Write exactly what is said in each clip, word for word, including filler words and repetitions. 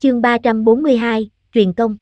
chương ba trăm bốn mươi hai, truyền công.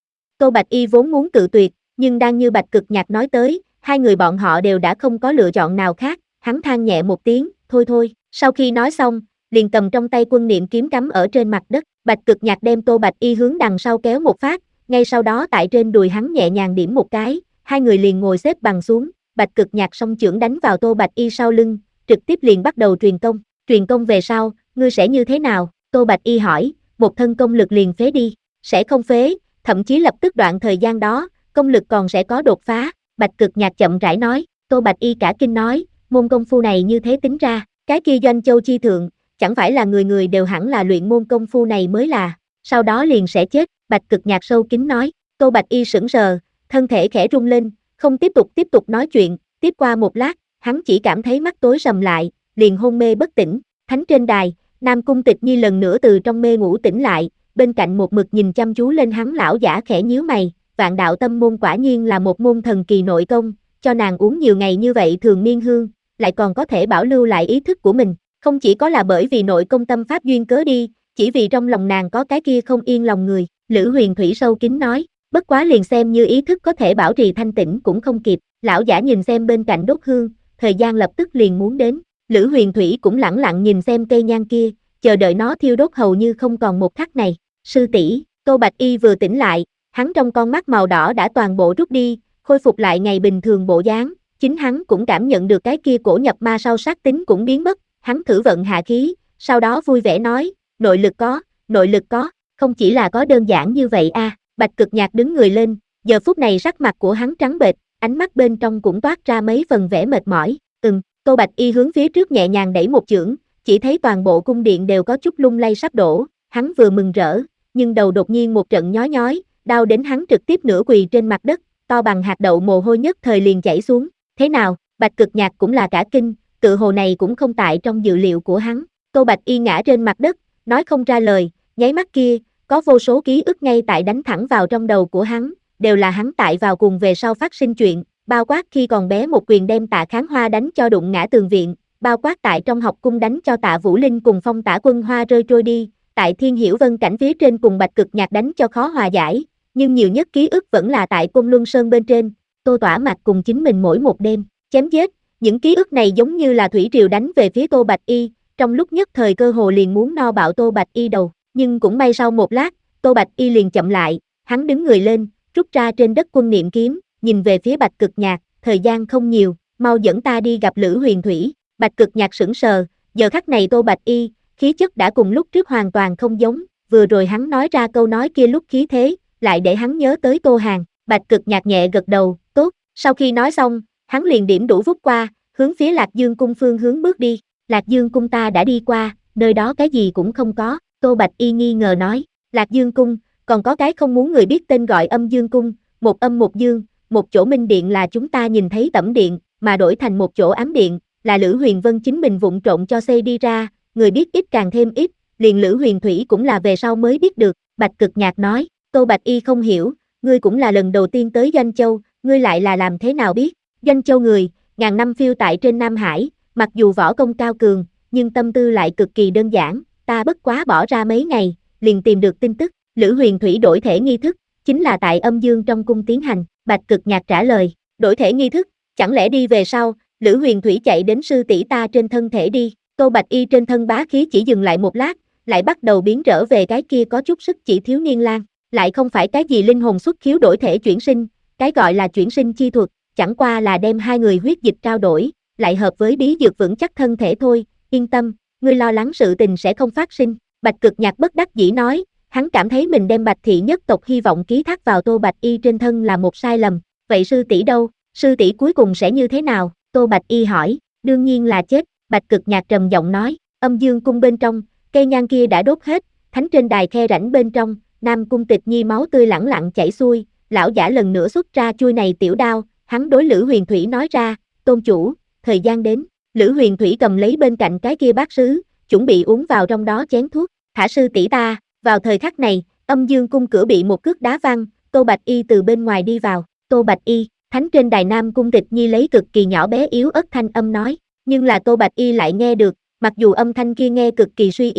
Tô Bạch Y vốn muốn cự tuyệt, nhưng đang như Bạch Cực Nhạc nói tới, hai người bọn họ đều đã không có lựa chọn nào khác, hắn than nhẹ một tiếng, thôi thôi, sau khi nói xong, liền cầm trong tay quân niệm kiếm cắm ở trên mặt đất, Bạch Cực Nhạc đem Tô Bạch Y hướng đằng sau kéo một phát, ngay sau đó tại trên đùi hắn nhẹ nhàng điểm một cái, hai người liền ngồi xếp bằng xuống, Bạch Cực Nhạc song chưởng đánh vào Tô Bạch Y sau lưng, trực tiếp liền bắt đầu truyền công, truyền công về sau, ngươi sẽ như thế nào? Tô Bạch Y hỏi, một thân công lực liền phế đi, sẽ không phế, thậm chí lập tức đoạn thời gian đó, công lực còn sẽ có đột phá, Bạch Cực Nhạc chậm rãi nói, Tô Bạch Y cả kinh nói, môn công phu này như thế tính ra, cái kia Doanh Châu chi thượng, chẳng phải là người người đều hẳn là luyện môn công phu này mới là, sau đó liền sẽ chết, Bạch Cực Nhạc sâu kín nói, Tô Bạch Y sững sờ, thân thể khẽ rung lên, không tiếp tục tiếp tục nói chuyện, tiếp qua một lát, hắn chỉ cảm thấy mắt tối sầm lại, liền hôn mê bất tỉnh, thánh trên đài, Nam Cung Tịch Nhi lần nữa từ trong mê ngủ tỉnh lại, bên cạnh một mực nhìn chăm chú lên hắn lão giả khẽ nhíu mày, vạn đạo tâm môn quả nhiên là một môn thần kỳ nội công, cho nàng uống nhiều ngày như vậy thường miên hương, lại còn có thể bảo lưu lại ý thức của mình, không chỉ có là bởi vì nội công tâm pháp duyên cớ đi, chỉ vì trong lòng nàng có cái kia không yên lòng người, Lữ Huyền Thủy sâu kín nói, bất quá liền xem như ý thức có thể bảo trì thanh tĩnh cũng không kịp, lão giả nhìn xem bên cạnh đốt hương, thời gian lập tức liền muốn đến, Lữ Huyền Thủy cũng lẳng lặng nhìn xem cây nhang kia, chờ đợi nó thiêu đốt hầu như không còn một khắc này, sư tỷ, Tô Bạch Y vừa tỉnh lại, hắn trong con mắt màu đỏ đã toàn bộ rút đi, khôi phục lại ngày bình thường bộ dáng, chính hắn cũng cảm nhận được cái kia cổ nhập ma sau sát tính cũng biến mất, hắn thử vận hạ khí, sau đó vui vẻ nói, nội lực có, nội lực có, không chỉ là có đơn giản như vậy a, Bạch Cực Nhạc đứng người lên, giờ phút này sắc mặt của hắn trắng bệch, ánh mắt bên trong cũng toát ra mấy phần vẻ mệt mỏi, ừm, Tô Bạch Y hướng phía trước nhẹ nhàng đẩy một chưởng, chỉ thấy toàn bộ cung điện đều có chút lung lay sắp đổ, hắn vừa mừng rỡ, nhưng đầu đột nhiên một trận nhói nhói, đau đến hắn trực tiếp nửa quỳ trên mặt đất, to bằng hạt đậu mồ hôi nhất thời liền chảy xuống, thế nào, Bạch Cực Nhạc cũng là cả kinh, tự hồ này cũng không tại trong dự liệu của hắn, Tô Bạch Y ngã trên mặt đất, nói không ra lời, nháy mắt kia, có vô số ký ức ngay tại đánh thẳng vào trong đầu của hắn, đều là hắn tại vào cùng về sau phát sinh chuyện, bao quát khi còn bé một quyền đem Tạ Kháng Hoa đánh cho đụng ngã tường viện, bao quát tại trong học cung đánh cho Tạ Vũ Linh cùng Phong Tả Quân Hoa rơi trôi đi, tại Thiên Hiểu Vân cảnh phía trên cùng Bạch Cực Nhạc đánh cho khó hòa giải, nhưng nhiều nhất ký ức vẫn là tại Côn Luân Sơn bên trên, Tô Tỏa Mạc cùng chính mình mỗi một đêm, chém giết, những ký ức này giống như là thủy triều đánh về phía Tô Bạch Y, trong lúc nhất thời cơ hồ liền muốn no bạo Tô Bạch Y đầu, nhưng cũng may sau một lát, Tô Bạch Y liền chậm lại, hắn đứng người lên, rút ra trên đất quân niệm kiếm, nhìn về phía Bạch Cực Nhạc, thời gian không nhiều, mau dẫn ta đi gặp Lữ Huyền Thủy, Bạch Cực Nhạc sững sờ, giờ khắc này Tô Bạch Y, khí chất đã cùng lúc trước hoàn toàn không giống, vừa rồi hắn nói ra câu nói kia lúc khí thế, lại để hắn nhớ tới Tô Hàn, Bạch Cực Nhạc nhẹ gật đầu, tốt, sau khi nói xong, hắn liền điểm đủ vút qua, hướng phía Lạc Dương cung phương hướng bước đi, Lạc Dương cung ta đã đi qua, nơi đó cái gì cũng không có, Tô Bạch Y nghi ngờ nói, Lạc Dương cung, còn có cái không muốn người biết tên gọi Âm Dương cung, một âm một dương, một chỗ minh điện là chúng ta nhìn thấy tẩm điện, mà đổi thành một chỗ ám điện, là Lữ Huyền Vân chính mình vụng trộn cho xây đi ra, người biết ít càng thêm ít, liền Lữ Huyền Thủy cũng là về sau mới biết được, Bạch Cực Nhạc nói, Tô Bạch Y không hiểu, ngươi cũng là lần đầu tiên tới Doanh Châu, ngươi lại là làm thế nào biết, Doanh Châu người, ngàn năm phiêu tại trên Nam Hải, mặc dù võ công cao cường, nhưng tâm tư lại cực kỳ đơn giản, ta bất quá bỏ ra mấy ngày, liền tìm được tin tức, Lữ Huyền Thủy đổi thể nghi thức, chính là tại Âm Dương trong cung tiến hành, Bạch Cực Nhạc trả lời, đổi thể nghi thức, chẳng lẽ đi về sau, Lữ Huyền Thủy chạy đến sư tỷ ta trên thân thể đi, Tô Bạch Y trên thân bá khí chỉ dừng lại một lát, lại bắt đầu biến trở về cái kia có chút sức chỉ thiếu niên lang, lại không phải cái gì linh hồn xuất khiếu đổi thể chuyển sinh, cái gọi là chuyển sinh chi thuật, chẳng qua là đem hai người huyết dịch trao đổi, lại hợp với bí dược vững chắc thân thể thôi, yên tâm, ngươi lo lắng sự tình sẽ không phát sinh, Bạch Cực Nhạc bất đắc dĩ nói, hắn cảm thấy mình đem Bạch thị nhất tộc hy vọng ký thác vào Tô Bạch Y trên thân là một sai lầm, vậy sư tỷ đâu, sư tỷ cuối cùng sẽ như thế nào, Tô Bạch Y hỏi, đương nhiên là chết, Bạch Cực Nhạc trầm giọng nói, Âm Dương cung bên trong, cây nhang kia đã đốt hết, thánh trên đài khe rãnh bên trong, Nam Cung Tịch Nhi máu tươi lẳng lặng chảy xuôi, lão giả lần nữa xuất ra chuôi này tiểu đao, hắn đối Lữ Huyền Thủy nói ra, tôn chủ, thời gian đến, Lữ Huyền Thủy cầm lấy bên cạnh cái kia bát sứ, chuẩn bị uống vào trong đó chén thuốc, thả sư tỷ ta, vào thời khắc này, Âm Dương cung cửa bị một cước đá văng, Tô Bạch Y từ bên ngoài đi vào, Tô Bạch Y, thánh trên đài Nam Cung Tịch Nhi lấy cực kỳ nhỏ bé yếu ớt thanh âm nói, nhưng là Tô Bạch Y lại nghe được, mặc dù âm thanh kia nghe cực kỳ suy yếu,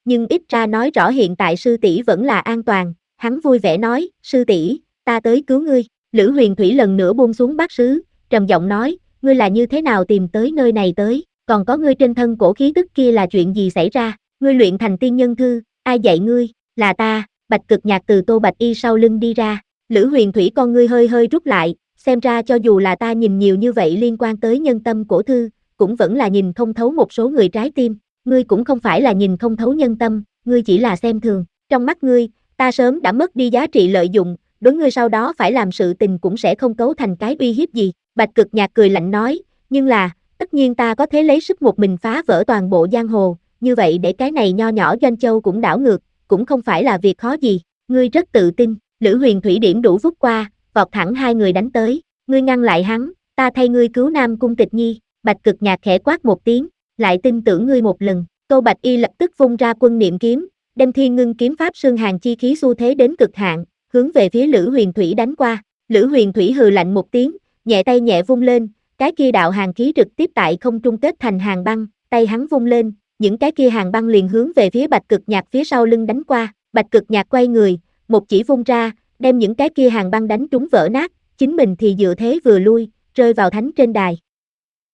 nhưng ít ra nói rõ hiện tại sư tỷ vẫn là an toàn, hắn vui vẻ nói, sư tỷ, ta tới cứu ngươi. Lữ Huyền Thủy lần nữa buông xuống bát sứ, trầm giọng nói, ngươi là như thế nào tìm tới nơi này tới, còn có ngươi trên thân cổ khí tức kia là chuyện gì xảy ra, ngươi luyện thành tiên nhân thư, ai dạy ngươi, là ta. Bạch Cực Nhạc từ Tô Bạch Y sau lưng đi ra, Lữ Huyền Thủy con ngươi hơi hơi rút lại, xem ra cho dù là ta nhìn nhiều như vậy liên quan tới nhân tâm cổ thư, cũng vẫn là nhìn không thấu một số người trái tim, ngươi cũng không phải là nhìn không thấu nhân tâm, ngươi chỉ là xem thường, trong mắt ngươi, ta sớm đã mất đi giá trị lợi dụng, đối ngươi sau đó phải làm sự tình cũng sẽ không cấu thành cái uy hiếp gì. Bạch Cực Nhạc cười lạnh nói, nhưng là, tất nhiên ta có thể lấy sức một mình phá vỡ toàn bộ giang hồ, như vậy để cái này nho nhỏ Doanh Châu cũng đảo ngược, cũng không phải là việc khó gì, ngươi rất tự tin. Lữ Huyền Thủy điểm đủ vút qua, vọt thẳng hai người đánh tới, ngươi ngăn lại hắn, ta thay ngươi cứu Nam Cung Tịch Nhi. Bạch Cực Nhạc khẽ quát một tiếng, lại tin tưởng ngươi một lần. Tô Bạch Y lập tức vung ra quân niệm kiếm, đem Thiên Ngưng kiếm pháp xương hàn chi khí xu thế đến cực hạn, hướng về phía Lữ Huyền Thủy đánh qua. Lữ Huyền Thủy hừ lạnh một tiếng, nhẹ tay nhẹ vung lên, cái kia đạo hàn khí trực tiếp tại không trung kết thành hàng băng, tay hắn vung lên, những cái kia hàng băng liền hướng về phía Bạch Cực Nhạc phía sau lưng đánh qua. Bạch Cực Nhạc quay người, một chỉ vung ra, đem những cái kia hàng băng đánh trúng vỡ nát, chính mình thì dựa thế vừa lui, rơi vào thánh trên đài.